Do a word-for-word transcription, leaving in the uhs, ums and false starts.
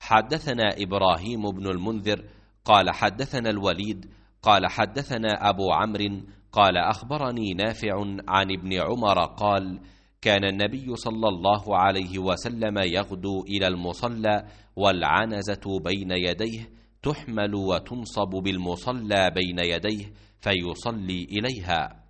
حدثنا إبراهيم بن المنذر قال حدثنا الوليد قال حدثنا أبو عمرو قال أخبرني نافع عن ابن عمر قال كان النبي صلى الله عليه وسلم يغدو إلى المصلى والعنزة بين يديه تحمل وتنصب بالمصلى بين يديه فيصلي إليها.